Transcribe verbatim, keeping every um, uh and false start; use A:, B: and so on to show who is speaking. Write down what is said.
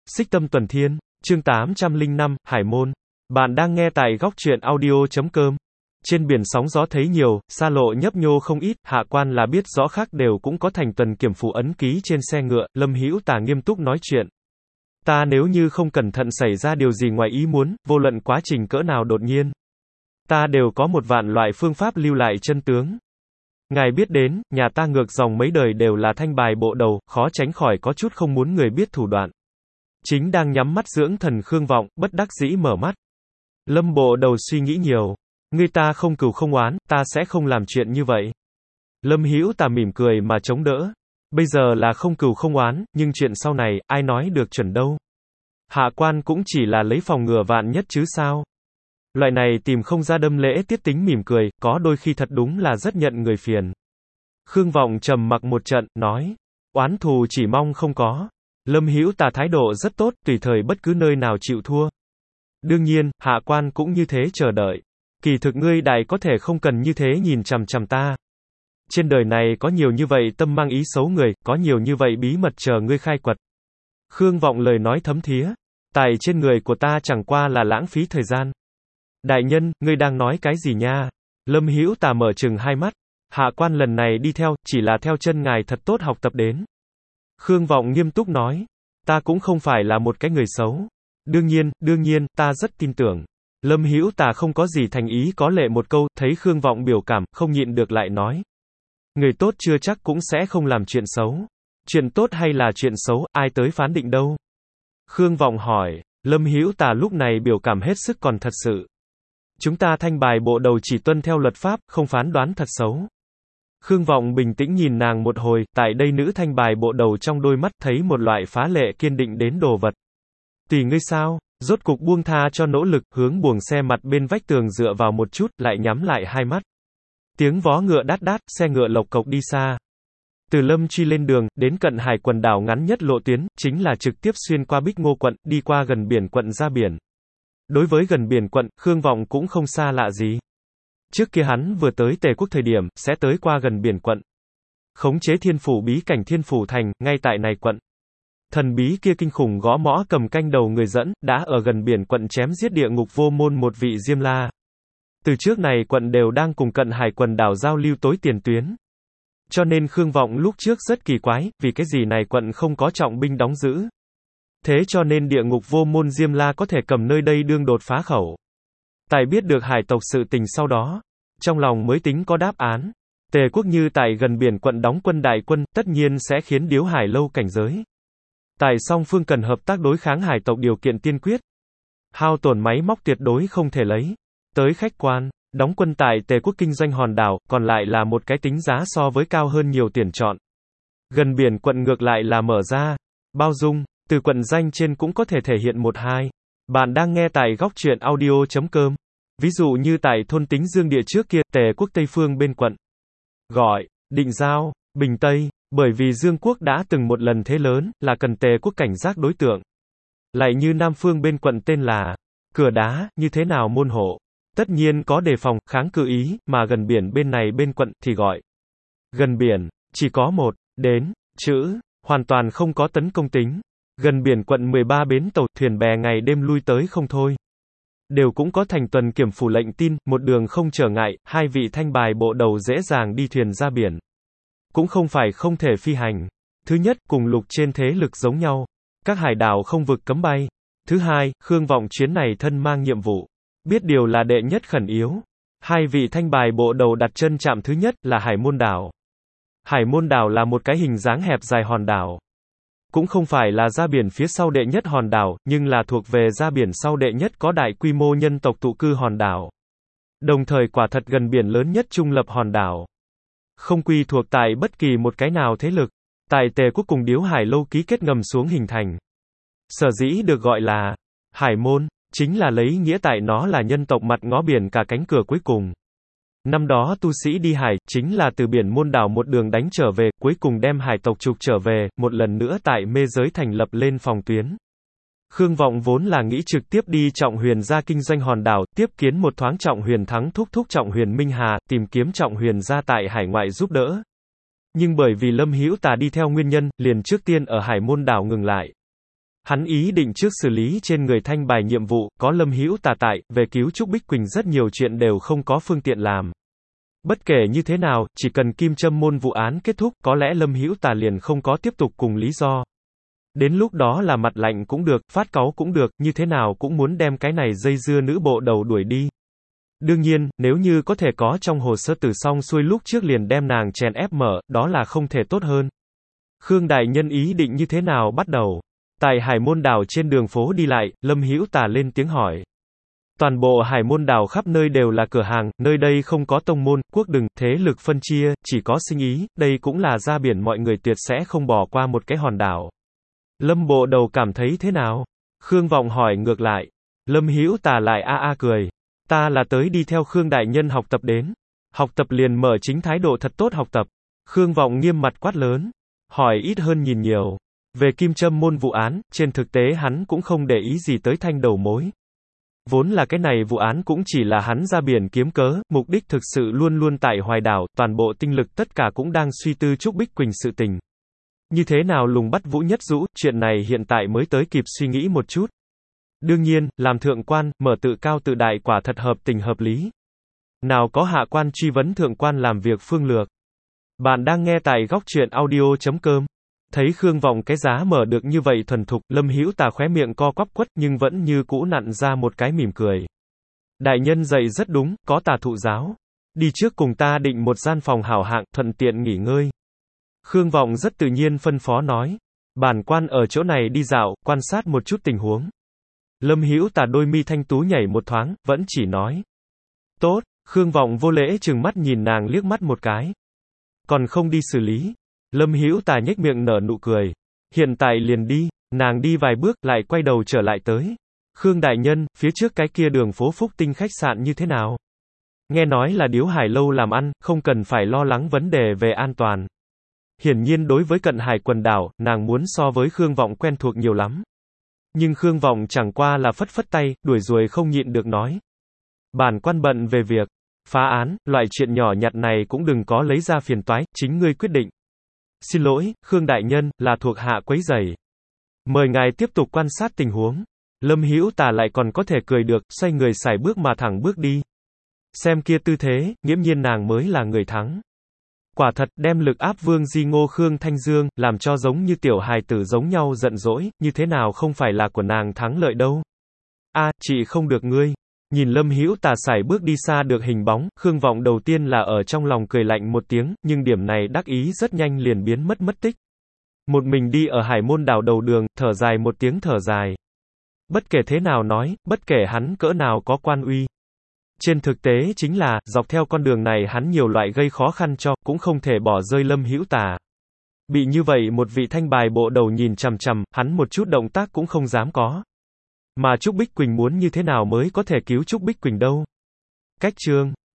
A: Xích Tâm Tuần Thiên, chương tám trăm lẻ năm, Hải Môn. Bạn đang nghe tại góc truyện audio chấm com. Trên biển sóng gió thấy nhiều, xa lộ nhấp nhô không ít, hạ quan là biết rõ khác đều cũng có thành tuần kiểm phủ ấn ký trên xe ngựa, Lâm Hữu Tà nghiêm túc nói chuyện. Ta nếu như không cẩn thận xảy ra điều gì ngoài ý muốn, vô luận quá trình cỡ nào đột nhiên, ta đều có một vạn loại phương pháp lưu lại chân tướng. Ngài biết đến, nhà ta ngược dòng mấy đời đều là thanh bài bộ đầu, khó tránh khỏi có chút không muốn người biết thủ đoạn. Chính đang nhắm mắt dưỡng thần Khương Vọng, bất đắc dĩ mở mắt. Lâm bộ đầu suy nghĩ nhiều. Ngươi ta không cừu không oán, ta sẽ không làm chuyện như vậy. Lâm Hữu Tà mỉm cười mà chống đỡ. Bây giờ là không cừu không oán, nhưng chuyện sau này, ai nói được chuẩn đâu. Hạ quan cũng chỉ là lấy phòng ngừa vạn nhất chứ sao. Loại này tìm không ra đâm lễ tiết tính mỉm cười, có đôi khi thật đúng là rất nhận người phiền. Khương Vọng trầm mặc một trận, nói. Oán thù chỉ mong không có. Lâm Hữu Tà thái độ rất tốt, tùy thời bất cứ nơi nào chịu thua. Đương nhiên, hạ quan cũng như thế chờ đợi. Kỳ thực ngươi đại có thể không cần như thế nhìn chằm chằm ta. Trên đời này có nhiều như vậy tâm mang ý xấu người, có nhiều như vậy bí mật chờ ngươi khai quật. Khương Vọng lời nói thấm thía. Tài trên người của ta chẳng qua là lãng phí thời gian. Đại nhân, ngươi đang nói cái gì nha? Lâm Hữu Tà mở trừng hai mắt. Hạ quan lần này đi theo, chỉ là theo chân ngài thật tốt học tập đến. Khương Vọng nghiêm túc nói. Ta cũng không phải là một cái người xấu. Đương nhiên, đương nhiên, ta rất tin tưởng. Lâm Hữu Tà không có gì thành ý có lệ một câu, thấy Khương Vọng biểu cảm, không nhịn được lại nói. Người tốt chưa chắc cũng sẽ không làm chuyện xấu. Chuyện tốt hay là chuyện xấu, ai tới phán định đâu? Khương Vọng hỏi. Lâm Hữu Tà lúc này biểu cảm hết sức còn thật sự. Chúng ta thanh bài bộ đầu chỉ tuân theo luật pháp, không phán đoán thật xấu. Khương Vọng bình tĩnh nhìn nàng một hồi, tại đây nữ thanh bài bộ đầu trong đôi mắt thấy một loại phá lệ kiên định đến đồ vật. Tùy ngươi sao, rốt cục buông tha cho nỗ lực, hướng buồng xe mặt bên vách tường dựa vào một chút, lại nhắm lại hai mắt. Tiếng vó ngựa đát đát, xe ngựa lộc cộc đi xa. Từ Lâm Truy lên đường, đến cận hải quần đảo ngắn nhất lộ tuyến, chính là trực tiếp xuyên qua Bích Ngô quận, đi qua gần biển quận ra biển. Đối với gần biển quận, Khương Vọng cũng không xa lạ gì. Trước kia hắn vừa tới Tề quốc thời điểm, sẽ tới qua gần biển quận. Khống chế thiên phủ bí cảnh thiên phủ thành, ngay tại này quận. Thần bí kia kinh khủng gõ mõ cầm canh đầu người dẫn, đã ở gần biển quận chém giết địa ngục vô môn một vị Diêm La. Từ trước này quận đều đang cùng cận hải quần đảo giao lưu tối tiền tuyến. Cho nên Khương Vọng lúc trước rất kỳ quái, vì cái gì này quận không có trọng binh đóng giữ. Thế cho nên địa ngục vô môn Diêm La có thể cầm nơi đây đương đột phá khẩu. Tại biết được hải tộc sự tình sau đó, trong lòng mới tính có đáp án. Tề quốc như tại gần biển quận đóng quân đại quân, tất nhiên sẽ khiến Điếu Hải lâu cảnh giới. Tại song phương cần hợp tác đối kháng hải tộc điều kiện tiên quyết. Hao tổn máy móc tuyệt đối không thể lấy. Tới khách quan, đóng quân tại Tề quốc kinh doanh hòn đảo, còn lại là một cái tính giá so với cao hơn nhiều tiền chọn. Gần biển quận ngược lại là mở ra, bao dung, từ quận danh trên cũng có thể thể hiện một hai. Bạn đang nghe tại góc truyện audio chấm com. Ví dụ như tại thôn Tính Dương địa trước kia, Tề quốc Tây phương bên quận. Gọi, Định Giao, Bình Tây, bởi vì Dương quốc đã từng một lần thế lớn, là cần Tề quốc cảnh giác đối tượng. Lại như Nam phương bên quận tên là Cửa Đá, như thế nào môn hộ. Tất nhiên có đề phòng, kháng cự ý, mà gần biển bên này bên quận, thì gọi. Gần biển, chỉ có một, đến, chữ, hoàn toàn không có tấn công tính. Gần biển quận mười ba bến tàu, thuyền bè ngày đêm lui tới không thôi. Đều cũng có thành tuần kiểm phủ lệnh tin, một đường không trở ngại, hai vị thanh bài bộ đầu dễ dàng đi thuyền ra biển. Cũng không phải không thể phi hành. Thứ nhất, cùng lục trên thế lực giống nhau. Các hải đảo không vực cấm bay. Thứ hai, Khương Vọng chuyến này thân mang nhiệm vụ. Biết điều là đệ nhất khẩn yếu. Hai vị thanh bài bộ đầu đặt chân chạm thứ nhất là Hải Môn đảo. Hải Môn đảo là một cái hình dáng hẹp dài hòn đảo. Cũng không phải là ra biển phía sau đệ nhất hòn đảo, nhưng là thuộc về ra biển sau đệ nhất có đại quy mô nhân tộc tụ cư hòn đảo. Đồng thời quả thật gần biển lớn nhất trung lập hòn đảo. Không quy thuộc tại bất kỳ một cái nào thế lực. Tại Tề quốc cùng Điếu Hải lâu ký kết ngầm xuống hình thành. Sở dĩ được gọi là Hải Môn, chính là lấy nghĩa tại nó là nhân tộc mặt ngó biển cả cánh cửa cuối cùng. Năm đó tu sĩ đi hải, chính là từ biển môn đảo một đường đánh trở về, cuối cùng đem hải tộc trục trở về, một lần nữa tại mê giới thành lập lên phòng tuyến. Khương Vọng vốn là nghĩ trực tiếp đi Trọng Huyền ra kinh doanh hòn đảo, tiếp kiến một thoáng Trọng Huyền thắng thúc thúc Trọng Huyền Minh Hà, tìm kiếm Trọng Huyền ra tại hải ngoại giúp đỡ. Nhưng bởi vì Lâm Hữu Tà đi theo nguyên nhân, liền trước tiên ở Hải Môn đảo ngừng lại. Hắn ý định trước xử lý trên người thanh bài nhiệm vụ, có Lâm Hữu Tà tại, về cứu Trúc Bích Quỳnh rất nhiều chuyện đều không có phương tiện làm. Bất kể như thế nào, chỉ cần Kim Châm Môn vụ án kết thúc, có lẽ Lâm Hữu Tà liền không có tiếp tục cùng lý do. Đến lúc đó là mặt lạnh cũng được, phát cáu cũng được, như thế nào cũng muốn đem cái này dây dưa nữ bộ đầu đuổi đi. Đương nhiên, nếu như có thể có trong hồ sơ từ xong xuôi lúc trước liền đem nàng chèn ép mở, đó là không thể tốt hơn. Khương đại nhân ý định như thế nào bắt đầu? Tại Hải Môn Đảo trên đường phố đi lại, Lâm Hữu Tà lên tiếng hỏi. Toàn bộ Hải Môn Đảo khắp nơi đều là cửa hàng, nơi đây không có tông môn, quốc đừng, thế lực phân chia, chỉ có sinh ý, đây cũng là ra biển mọi người tuyệt sẽ không bỏ qua một cái hòn đảo. Lâm bộ đầu cảm thấy thế nào? Khương Vọng hỏi ngược lại. Lâm Hữu Tà lại a a cười. Ta là tới đi theo Khương đại nhân học tập đến. Học tập liền mở chính thái độ thật tốt học tập. Khương Vọng nghiêm mặt quát lớn. Hỏi ít hơn nhìn nhiều. Về Kim Châm Môn vụ án, trên thực tế hắn cũng không để ý gì tới thanh đầu mối. Vốn là cái này vụ án cũng chỉ là hắn ra biển kiếm cớ, mục đích thực sự luôn luôn tại Hoài Đảo, toàn bộ tinh lực tất cả cũng đang suy tư Trúc Bích Quỳnh sự tình. Như thế nào lùng bắt Vũ Nhất Dũ, chuyện này hiện tại mới tới kịp suy nghĩ một chút. Đương nhiên, làm thượng quan, mở tự cao tự đại quả thật hợp tình hợp lý. Nào có hạ quan truy vấn thượng quan làm việc phương lược. Bạn đang nghe tại góc truyện audio chấm com. Thấy Khương Vọng cái giá mở được như vậy thuần thục, Lâm Hữu Tà khóe miệng co quắp quất nhưng vẫn như cũ nặn ra một cái mỉm cười. Đại nhân dạy rất đúng, có Tà thụ giáo. Đi trước cùng ta định một gian phòng hảo hạng, thuận tiện nghỉ ngơi. Khương Vọng rất tự nhiên phân phó nói. Bản quan ở chỗ này đi dạo, quan sát một chút tình huống. Lâm Hữu Tà đôi mi thanh tú nhảy một thoáng, vẫn chỉ nói. Tốt, Khương Vọng vô lễ trừng mắt nhìn nàng liếc mắt một cái. Còn không đi xử lý. Lâm Hữu Tà nhếch miệng nở nụ cười. Hiện tại liền đi, nàng đi vài bước, lại quay đầu trở lại tới. Khương đại nhân, phía trước cái kia đường phố Phúc Tinh khách sạn như thế nào? Nghe nói là Điếu Hải lâu làm ăn, không cần phải lo lắng vấn đề về an toàn. Hiển nhiên đối với cận hải quần đảo, nàng muốn so với Khương Vọng quen thuộc nhiều lắm. Nhưng Khương Vọng chẳng qua là phất phất tay, đuổi ruồi không nhịn được nói. Bản quan bận về việc phá án, loại chuyện nhỏ nhặt này cũng đừng có lấy ra phiền toái, chính ngươi quyết định. Xin lỗi, Khương đại nhân, là thuộc hạ quấy rầy. Mời ngài tiếp tục quan sát tình huống. Lâm Hữu Tà lại còn có thể cười được, xoay người sải bước mà thẳng bước đi. Xem kia tư thế, nghiễm nhiên nàng mới là người thắng. Quả thật, đem lực áp Vương Di Ngô Khương Thanh Dương, làm cho giống như tiểu hài tử giống nhau giận dỗi, như thế nào không phải là của nàng thắng lợi đâu. A, à, chị không được ngươi. Nhìn Lâm Hữu Tà sải bước đi xa được hình bóng, Khương Vọng đầu tiên là ở trong lòng cười lạnh một tiếng, nhưng điểm này đắc ý rất nhanh liền biến mất mất tích. Một mình đi ở Hải Môn Đảo đầu đường, thở dài một tiếng thở dài. Bất kể thế nào nói, bất kể hắn cỡ nào có quan uy. Trên thực tế chính là, dọc theo con đường này hắn nhiều loại gây khó khăn cho, cũng không thể bỏ rơi Lâm Hữu Tà. Bị như vậy một vị thanh bài bộ đầu nhìn chằm chằm, hắn một chút động tác cũng không dám có. Mà Trúc Bích Quỳnh muốn như thế nào mới có thể cứu Trúc Bích Quỳnh đâu? Cách chương